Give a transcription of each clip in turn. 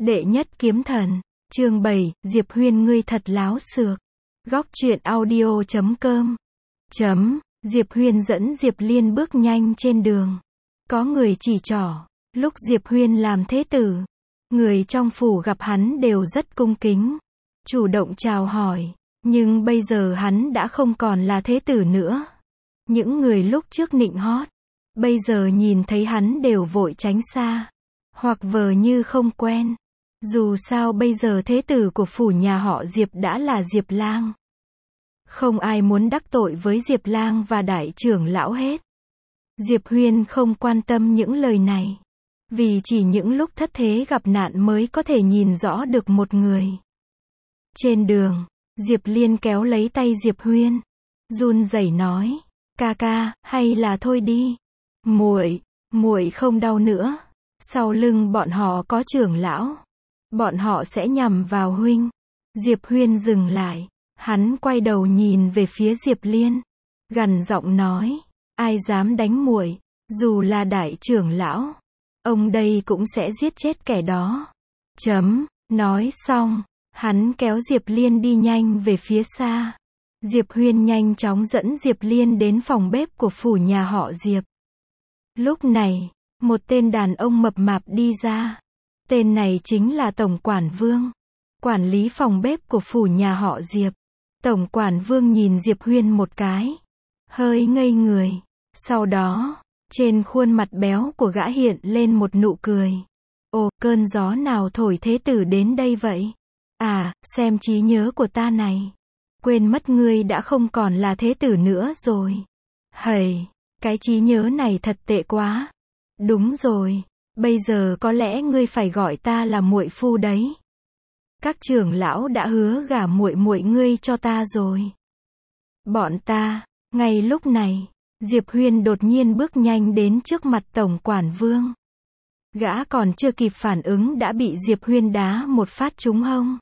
Đệ nhất kiếm thần, chương 7, Diệp Huyên ngươi thật láo xược. Góc truyện audio.com. Diệp Huyên dẫn Diệp Liên bước nhanh trên đường. Có người chỉ trỏ, lúc Diệp Huyên làm thế tử, người trong phủ gặp hắn đều rất cung kính, chủ động chào hỏi, nhưng bây giờ hắn đã không còn là thế tử nữa. Những người lúc trước nịnh hót, bây giờ nhìn thấy hắn đều vội tránh xa, hoặc vờ như không quen. Dù sao bây giờ thế tử của phủ nhà họ Diệp đã là Diệp Lang. Không ai muốn đắc tội với Diệp Lang và đại trưởng lão hết. Diệp Huyên không quan tâm những lời này, vì chỉ những lúc thất thế gặp nạn mới có thể nhìn rõ được một người. Trên đường, Diệp Liên kéo lấy tay Diệp Huyên, run rẩy nói, ca ca, hay là thôi đi. Muội không đau nữa. Sau lưng bọn họ có trưởng lão, bọn họ sẽ nhằm vào huynh. Diệp Huyên dừng lại, hắn quay đầu nhìn về phía Diệp Liên, gằn giọng nói, ai dám đánh muội, dù là đại trưởng lão, ông đây cũng sẽ giết chết kẻ đó. Nói xong, hắn kéo Diệp Liên đi nhanh về phía xa. Diệp Huyên nhanh chóng dẫn Diệp Liên đến phòng bếp của phủ nhà họ Diệp. Lúc này, một tên đàn ông mập mạp đi ra. Tên này chính là Tổng quản Vương, quản lý phòng bếp của phủ nhà họ Diệp. Tổng quản Vương nhìn Diệp Huyên một cái, hơi ngây người. Sau đó, trên khuôn mặt béo của gã hiện lên một nụ cười. Ồ, cơn gió nào thổi thế tử đến đây vậy? À, xem trí nhớ của ta này. Quên mất ngươi đã không còn là thế tử nữa rồi. Hầy, cái trí nhớ này thật tệ quá. Đúng rồi, bây giờ có lẽ ngươi phải gọi ta là muội phu đấy. Các trưởng lão đã hứa gả muội ngươi cho ta rồi. Bọn ta, ngay lúc này, Diệp Huyên đột nhiên bước nhanh đến trước mặt Tổng quản Vương. Gã còn chưa kịp phản ứng đã bị Diệp Huyên đá một phát trúng hông.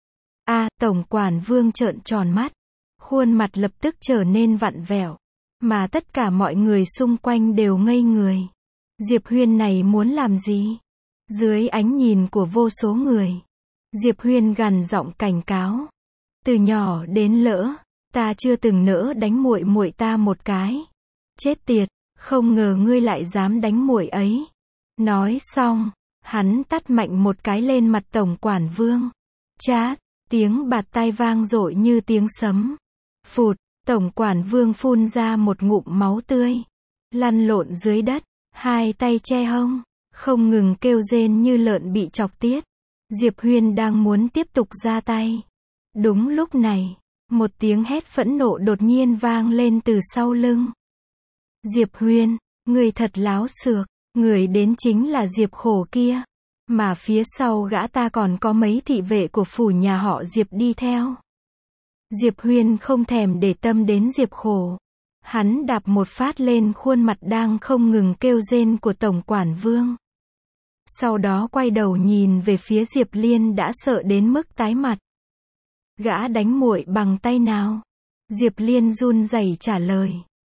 Tổng quản Vương trợn tròn mắt, khuôn mặt lập tức trở nên vặn vẹo, mà tất cả mọi người xung quanh đều ngây người. Diệp Huyên này muốn làm gì? Dưới ánh nhìn của vô số người, Diệp Huyên gằn giọng cảnh cáo. Từ nhỏ đến lỡ, ta chưa từng nỡ đánh muội ta một cái. Chết tiệt, không ngờ ngươi lại dám đánh muội ấy. Nói xong, hắn tát mạnh một cái lên mặt Tổng quản Vương. Chát, tiếng bạt tai vang dội như tiếng sấm. Phụt, Tổng quản Vương phun ra một ngụm máu tươi, lăn lộn dưới đất, hai tay che hông, không ngừng kêu rên như lợn bị chọc tiết. Diệp Huyên đang muốn tiếp tục ra tay. Đúng lúc này, một tiếng hét phẫn nộ đột nhiên vang lên từ sau lưng. Diệp Huyên, người thật láo xược, người đến chính là Diệp Khổ kia, mà phía sau gã ta còn có mấy thị vệ của phủ nhà họ Diệp đi theo. Diệp Huyên không thèm để tâm đến Diệp Khổ. Hắn đạp một phát lên khuôn mặt đang không ngừng kêu rên của Tổng quản Vương. Sau đó quay đầu nhìn về phía Diệp Liên đã sợ đến mức tái mặt. Gã đánh muội bằng tay nào? Diệp Liên run rẩy trả lời.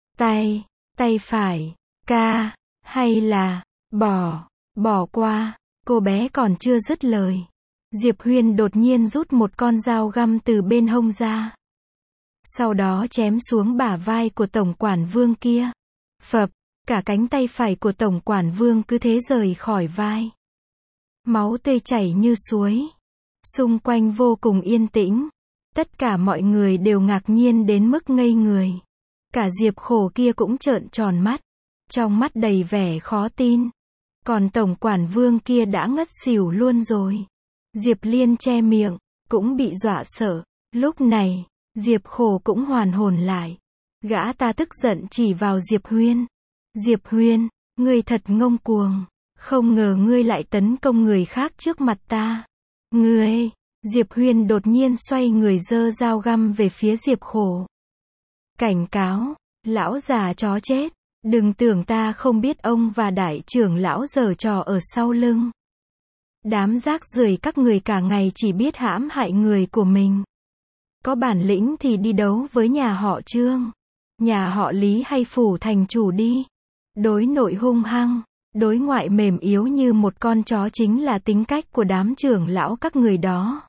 Tay phải, ca, hay là, bỏ qua. Cô bé còn chưa dứt lời, Diệp Huyên đột nhiên rút một con dao găm từ bên hông ra. Sau đó chém xuống bả vai của Tổng quản Vương kia. Phập, cả cánh tay phải của Tổng quản Vương cứ thế rời khỏi vai. Máu tươi chảy như suối. Xung quanh vô cùng yên tĩnh. Tất cả mọi người đều ngạc nhiên đến mức ngây người. Cả Diệp Khổ kia cũng trợn tròn mắt, trong mắt đầy vẻ khó tin. Còn Tổng quản Vương kia đã ngất xỉu luôn rồi. Diệp Liên che miệng, cũng bị dọa sợ. Lúc này, Diệp Khổ cũng hoàn hồn lại. Gã ta tức giận chỉ vào Diệp Huyên. Diệp Huyên, ngươi thật ngông cuồng. Không ngờ ngươi lại tấn công người khác trước mặt ta. Ngươi, Diệp Huyên đột nhiên xoay người giơ dao găm về phía Diệp Khổ. Cảnh cáo, lão già chó chết. Đừng tưởng ta không biết ông và đại trưởng lão giở trò ở sau lưng. Đám rác rưởi các người cả ngày chỉ biết hãm hại người của mình. Có bản lĩnh thì đi đấu với nhà họ Trương, nhà họ Lý hay phủ thành chủ đi. Đối nội hung hăng, Đối ngoại mềm yếu như một con chó chính là tính cách của đám trưởng lão các người đó.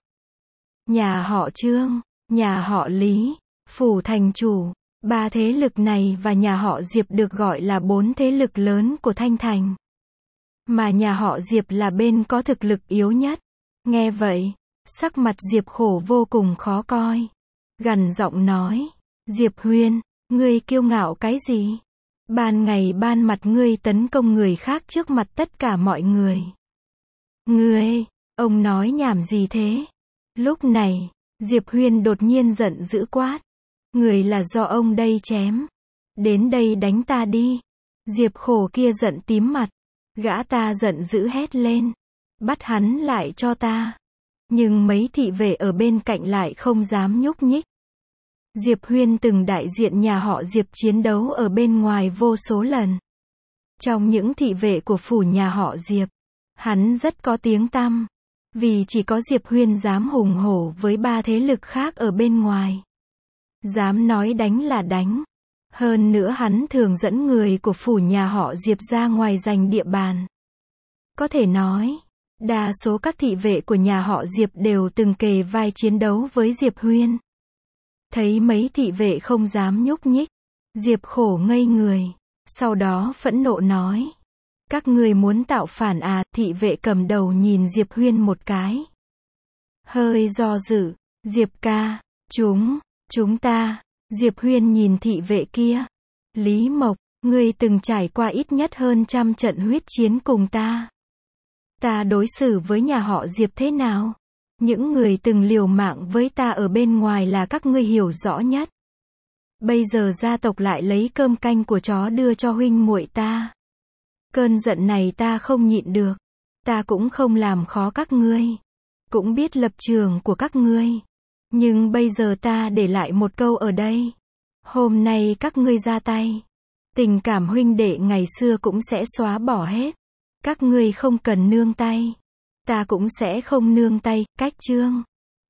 Nhà họ Trương, nhà họ Lý, phủ thành chủ, 3 thế lực này và nhà họ Diệp được gọi là 4 thế lực lớn của Thanh Thành. Mà nhà họ Diệp là bên có thực lực yếu nhất. Nghe vậy, sắc mặt Diệp Khổ vô cùng khó coi. Gằn giọng nói, Diệp Huyên, ngươi kiêu ngạo cái gì? Ban ngày ban mặt ngươi tấn công người khác trước mặt tất cả mọi người. Ngươi, ông nói nhảm gì thế? Lúc này, Diệp Huyên đột nhiên giận dữ quát. Người là do ông đây chém. Đến đây đánh ta đi. Diệp Khổ kia giận tím mặt. Gã ta giận dữ hét lên. Bắt hắn lại cho ta. Nhưng mấy thị vệ ở bên cạnh lại không dám nhúc nhích. Diệp Huyên từng đại diện nhà họ Diệp chiến đấu ở bên ngoài vô số lần. Trong những thị vệ của phủ nhà họ Diệp, hắn rất có tiếng tăm. Vì chỉ có Diệp Huyên dám hùng hổ với 3 thế lực khác ở bên ngoài. Dám nói đánh là đánh. Hơn nữa hắn thường dẫn người của phủ nhà họ Diệp ra ngoài giành địa bàn. Có thể nói, đa số các thị vệ của nhà họ Diệp đều từng kề vai chiến đấu với Diệp Huyên. Thấy mấy thị vệ không dám nhúc nhích, Diệp Khổ ngây người. Sau đó phẫn nộ nói. Các ngươi muốn tạo phản à? Thị vệ cầm đầu nhìn Diệp Huyên một cái. Hơi do dự. Diệp ca, chúng ta. Diệp Huyên nhìn thị vệ kia. Lý Mộc, ngươi từng trải qua ít nhất hơn 100 trận huyết chiến cùng ta. Ta đối xử với nhà họ Diệp thế nào? Những người từng liều mạng với ta ở bên ngoài là các ngươi hiểu rõ nhất. Bây giờ gia tộc lại lấy cơm canh của chó đưa cho huynh muội ta. Cơn giận này ta không nhịn được. Ta cũng không làm khó các ngươi. Cũng biết lập trường của các ngươi. Nhưng bây giờ ta để lại một câu ở đây. Hôm nay các ngươi ra tay. Tình cảm huynh đệ ngày xưa cũng sẽ xóa bỏ hết. Các ngươi không cần nương tay. Ta cũng sẽ không nương tay, cách Trương.